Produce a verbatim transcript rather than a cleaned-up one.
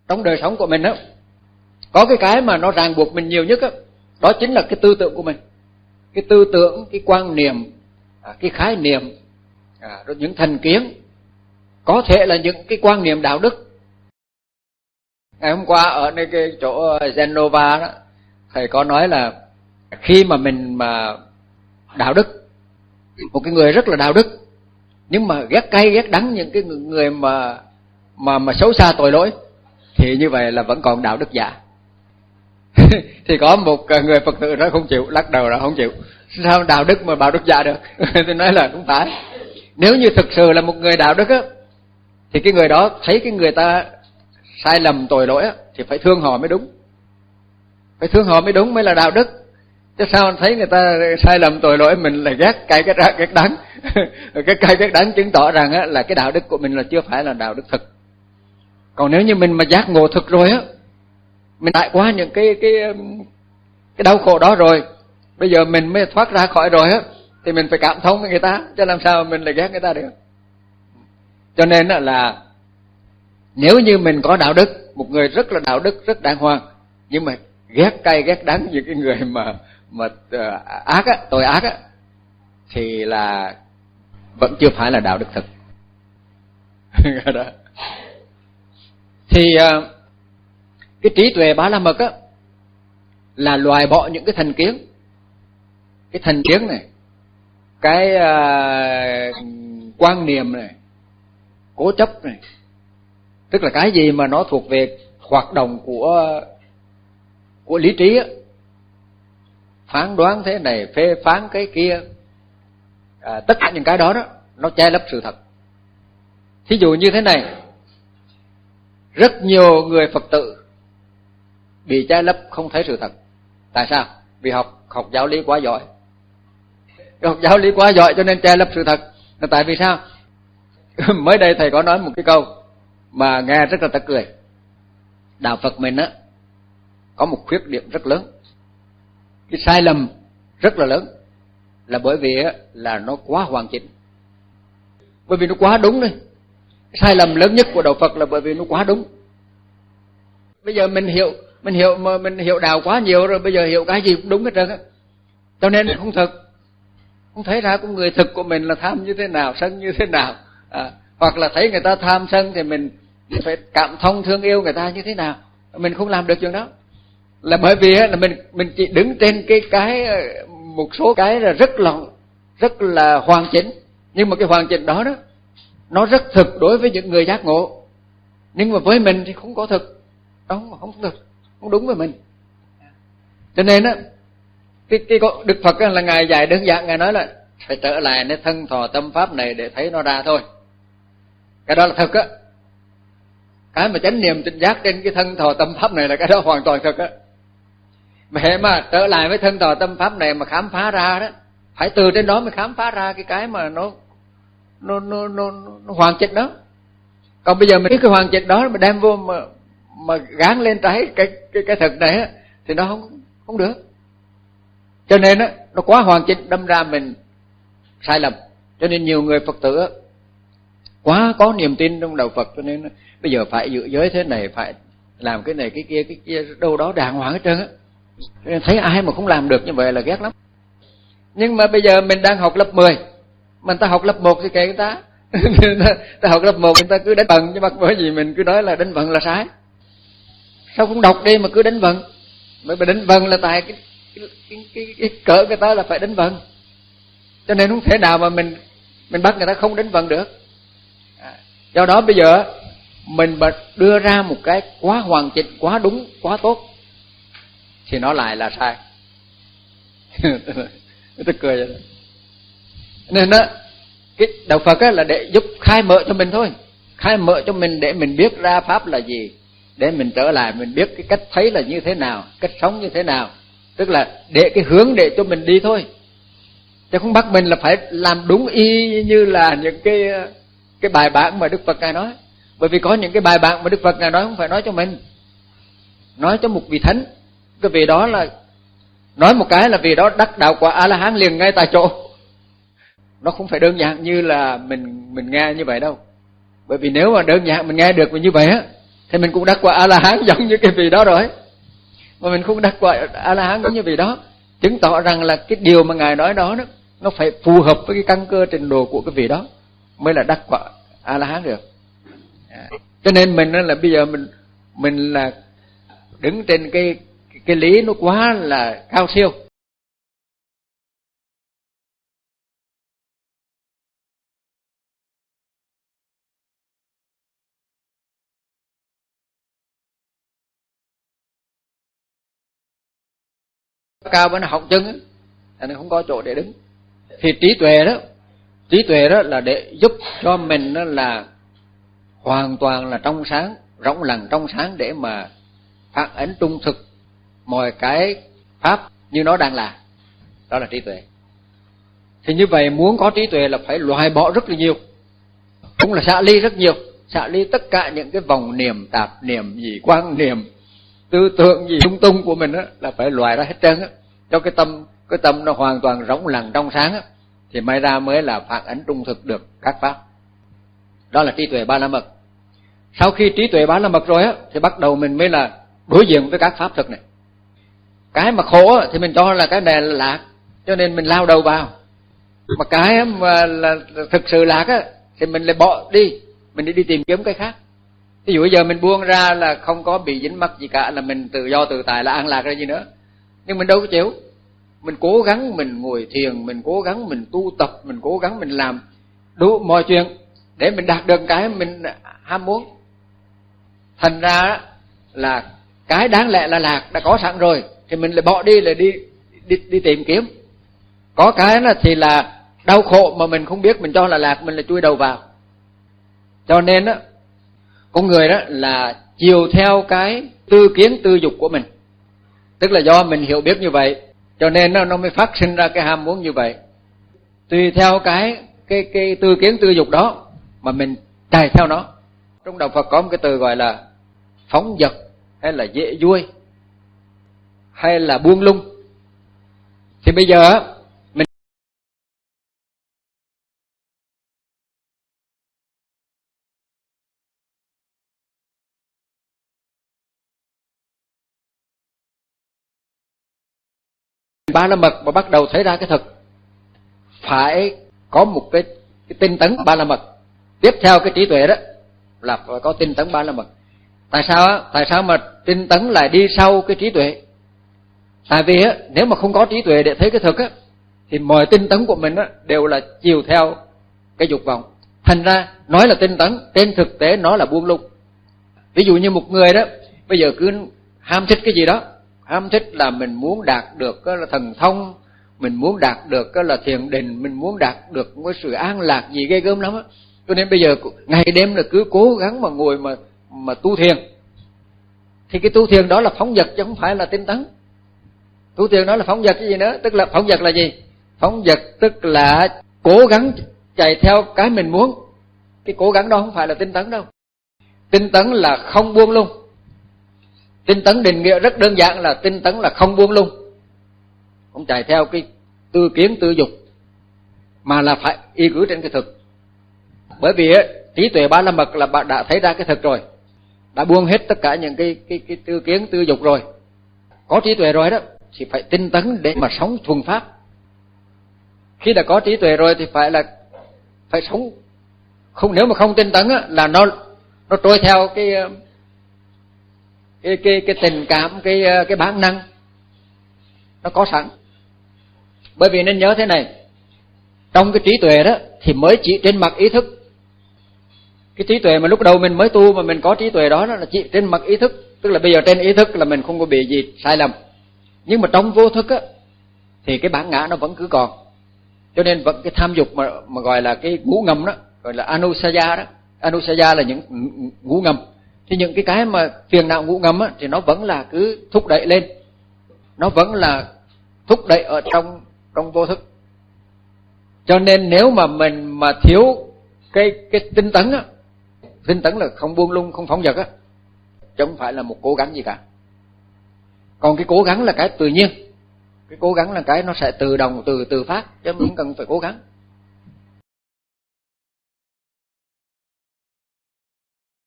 trong đời sống của mình đó, có cái cái mà nó ràng buộc mình nhiều nhất đó, đó chính là cái tư tưởng của mình. Cái tư tưởng, cái quan niệm, cái khái niệm, rồi những thành kiến, có thể là những cái quan niệm đạo đức. Ngày hôm qua ở nơi cái chỗ Genova đó, thầy có nói là khi mà mình mà đạo đức, một cái người rất là đạo đức, nhưng mà ghét cay ghét đắng những cái người mà mà mà xấu xa tội lỗi, thì như vậy là vẫn còn đạo đức giả. Thì có một người Phật tử nó không chịu, lắc đầu là không chịu. Sao đạo đức mà đạo đức giả được? Tôi nói là không phải. Nếu như thực sự là một người đạo đức á, thì cái người đó thấy cái người ta sai lầm tội lỗi á, thì phải thương họ mới đúng. Phải thương họ mới đúng, mới là đạo đức. Chứ sao thấy người ta sai lầm tội lỗi mình lại ghét cay ghét ghét đắng. Cái cay ghét đắng chứng tỏ rằng á, là cái đạo đức của mình là chưa phải là đạo đức thực. Còn nếu như mình mà giác ngộ thực rồi á, mình trải qua những cái cái cái đau khổ đó rồi, bây giờ mình mới thoát ra khỏi rồi á, thì mình phải cảm thông với người ta, chứ làm sao mình lại ghét người ta được. Cho nên là nếu như mình có đạo đức, một người rất là đạo đức, rất đàng hoàng, nhưng mà ghét cay ghét đắng những cái người mà mà ác á, tội ác á, thì là vẫn chưa phải là đạo đức thực. Thì cái trí tuệ Ba La Mật á là loại bỏ những cái thành kiến, cái thành kiến này, cái uh, quan niệm này, cố chấp này, tức là cái gì mà nó thuộc về hoạt động của của lý trí á, phán đoán thế này, phê phán cái kia, à, tất cả những cái đó đó nó che lấp sự thật. Thí dụ như thế này, rất nhiều người Phật tử bị che lấp không thấy sự thật. Tại sao? Vì học học giáo lý quá giỏi. Học giáo lý quá giỏi cho nên che lấp sự thật. Là tại vì sao? Mới đây thầy có nói một cái câu mà nghe rất là tức cười. Đạo Phật mình á có một khuyết điểm rất lớn, cái sai lầm rất là lớn, là bởi vì á là nó quá hoàn chỉnh. Bởi vì nó quá đúng đi. Sai lầm lớn nhất của đạo Phật là bởi vì nó quá đúng. Bây giờ mình hiểu mình hiểu mà mình hiểu đạo quá nhiều rồi, bây giờ hiểu cái gì cũng đúng hết trơn á. Cho nên không thực, không thấy ra con người thực của mình là tham như thế nào, sân như thế nào, à, hoặc là thấy người ta tham sân thì mình phải cảm thông thương yêu người ta như thế nào. Mình không làm được chuyện đó, là bởi vì là mình mình chỉ đứng trên cái cái một số cái là rất là rất là hoàn chỉnh, nhưng mà cái hoàn chỉnh đó đó nó rất thực đối với những người giác ngộ, nhưng mà với mình thì không có thực, không không thực, không đúng với mình. Cho nên á cái cái Đức Phật là ngài dạy đơn giản, ngài nói là phải trở lại nơi thân thọ tâm pháp này để thấy nó ra thôi. Cái đó là thực á. Cái mà chánh niệm tỉnh giác trên cái thân thọ tâm pháp này là cái đó hoàn toàn thực á. Mà hệ mà trở lại với thân thọ tâm pháp này mà khám phá ra đó, phải từ trên đó mới khám phá ra cái cái mà nó nó nó nó, nó hoàn chỉnh đó. Còn bây giờ mình biết cái hoàn chỉnh đó mà đem vô mà mà gán lên trái cái cái cái thực này á, thì nó không không được. Cho nên á nó quá hoàn chỉnh, đâm ra mình sai lầm. Cho nên nhiều người Phật tử á quá có niềm tin trong đạo Phật, cho nên bây giờ phải giữ giới thế này, phải làm cái này cái kia cái kia đâu đó đàng hoàng hết trơn á. Nên thấy ai mà không làm được như vậy là ghét lắm. Nhưng mà bây giờ mình đang học lớp mười, mình ta học lớp một thì kệ người ta. Ta học lớp một người ta cứ đánh vần, chứ mắc bởi vì mình cứ nói là đánh vần là sai. Sao không đọc đi mà cứ đánh vần? Bởi vì đánh vần là tại cái cái, cái, cái, cái cỡ người ta là phải đánh vần. Cho nên không thể nào mà mình mình bắt người ta không đánh vần được. À, do đó bây giờ mình mà đưa ra một cái quá hoàn chỉnh, quá đúng, quá tốt thì nó lại là sai. Tôi cười vậy đó. Nên đó, cái đạo Phật là để giúp khai mở cho mình thôi, khai mở cho mình để mình biết ra pháp là gì, để mình trở lại mình biết cái cách thấy là như thế nào, cách sống như thế nào, tức là để cái hướng để cho mình đi thôi, chứ không bắt mình là phải làm đúng y như là những cái cái bài bản mà Đức Phật ngài nói. Bởi vì có những cái bài bản mà Đức Phật ngài nói không phải nói cho mình, nói cho một vị thánh. Cái vị đó là nói một cái là vì đó đắc đạo quả A La Hán liền ngay tại chỗ. Nó không phải đơn giản như là mình mình nghe như vậy đâu. Bởi vì nếu mà đơn giản mình nghe được như vậy á, thì mình cũng đắc quả A-la-hán giống như cái vị đó rồi. Mà mình không đắc quả A-la-hán giống như vị đó, chứng tỏ rằng là cái điều mà Ngài nói đó, đó nó phải phù hợp với cái căn cơ trình độ của cái vị đó mới là đắc quả A-la-hán được. À, cho nên mình là bây giờ mình mình là đứng trên cái cái lý nó quá là cao siêu. Cao với nó họng chân á, nên không có chỗ để đứng. Thì trí tuệ đó, trí tuệ đó là để giúp cho mình đó là hoàn toàn là trong sáng, rộng lặng trong sáng để mà phản ánh trung thực mọi cái pháp như nó đang là. Đó là trí tuệ. Thì như vậy muốn có trí tuệ là phải loại bỏ rất là nhiều, cũng là xả ly rất nhiều, xả ly tất cả những cái vòng niệm, tạp niệm gì, quan niệm, tư tưởng gì lung tung của mình đó, là phải loại ra hết trơn á, cho cái tâm cái tâm nó hoàn toàn rỗng lặng trong sáng á, thì may ra mới là phản ánh trung thực được các pháp. Đó là trí tuệ ba la mật. Sau khi trí tuệ ba la mật rồi á, thì bắt đầu mình mới là đối diện với các pháp thực này. Cái mà khổ á, thì mình cho là cái này là lạc, cho nên mình lao đầu vào. Mà cái mà là thực sự lạc á, thì mình lại bỏ đi, mình đi đi tìm kiếm cái khác. Ví dụ bây giờ mình buông ra là không có bị dính mắc gì cả, là mình tự do tự tại, là an lạc ra gì nữa. Nhưng mình đâu có chịu. Mình cố gắng mình ngồi thiền, mình cố gắng mình tu tập, mình cố gắng mình làm đủ mọi chuyện để mình đạt được cái mình ham muốn. Thành ra là cái đáng lẽ là lạc đã có sẵn rồi, thì mình lại bỏ đi, là đi đi đi tìm kiếm. Có cái là thì là đau khổ mà mình không biết, mình cho là lạc, mình lại chui đầu vào. Cho nên á, con người đó là chiều theo cái tư kiến tư dục của mình. Tức là do mình hiểu biết như vậy, cho nên nó, nó mới phát sinh ra cái ham muốn như vậy. Tùy theo cái cái cái tư kiến tư dục đó mà mình chạy theo nó. Trong đạo Phật có một cái từ gọi là phóng dật, hay là dễ vui, hay là buông lung. Thì bây giờ mình ba la mật mà bắt đầu thấy ra cái thực, phải có một cái, cái tinh tấn ba la mật. Tiếp theo cái trí tuệ đó là phải có tinh tấn ba la mật. Tại sao á? Tại sao mà tinh tấn lại đi sau cái trí tuệ? Tại vì á, nếu mà không có trí tuệ để thấy cái thực á, thì mọi tinh tấn của mình á đều là chiều theo cái dục vọng. Thành ra nói là tinh tấn, trên thực tế nó là buông lung. Ví dụ như một người đó bây giờ cứ ham thích cái gì đó, ham thích là mình muốn đạt được cái là thần thông, mình muốn đạt được cái là thiền định, mình muốn đạt được cái sự an lạc gì ghê gớm lắm á. Cho nên bây giờ ngày đêm là cứ cố gắng mà ngồi mà mà tu thiền. Thì cái tu thiền đó là phóng dật chứ không phải là tinh tấn. Tu thiền đó là phóng dật cái gì nữa? Tức là phóng dật là gì? Phóng dật tức là cố gắng chạy theo cái mình muốn. Cái cố gắng đó không phải là tinh tấn đâu. Tinh tấn là không buông lung. Tinh tấn định nghĩa rất đơn giản là tinh tấn là không buông lung, không chạy theo cái tư kiến tư dục, mà là phải y cứ trên cái thực. Bởi vì trí tuệ ba la mật là bạn đã thấy ra cái thực rồi, đã buông hết tất cả những cái cái cái tư kiến tư dục rồi. Có trí tuệ rồi đó thì phải tinh tấn để mà sống thuần pháp. Khi đã có trí tuệ rồi thì phải là phải sống không, nếu mà không tinh tấn á, là nó nó trôi theo cái cái cái cái tình cảm, cái cái bản năng nó có sẵn. Bởi vì nên nhớ thế này, trong cái trí tuệ đó thì mới chỉ trên mặt ý thức. Cái trí tuệ mà lúc đầu mình mới tu mà mình có trí tuệ đó là chỉ trên mặt ý thức, tức là bây giờ trên ý thức là mình không có bị gì sai lầm. Nhưng mà trong vô thức á thì cái bản ngã nó vẫn cứ còn. Cho nên vẫn cái tham dục mà mà gọi là cái ngũ ngầm đó, gọi là anusaya đó. Anusaya là những ngũ ngầm. Thì những cái cái mà phiền não ngũ ngầm á thì nó vẫn là cứ thúc đẩy lên. Nó vẫn là thúc đẩy ở trong trong vô thức. Cho nên nếu mà mình mà thiếu cái cái tinh tấn á, tinh tấn là không buông lung, không phóng dật á, chứ không phải là một cố gắng gì cả. Còn cái cố gắng là cái tự nhiên. Cái cố gắng là cái nó sẽ tự động, từ từ phát, chứ không cần phải cố gắng.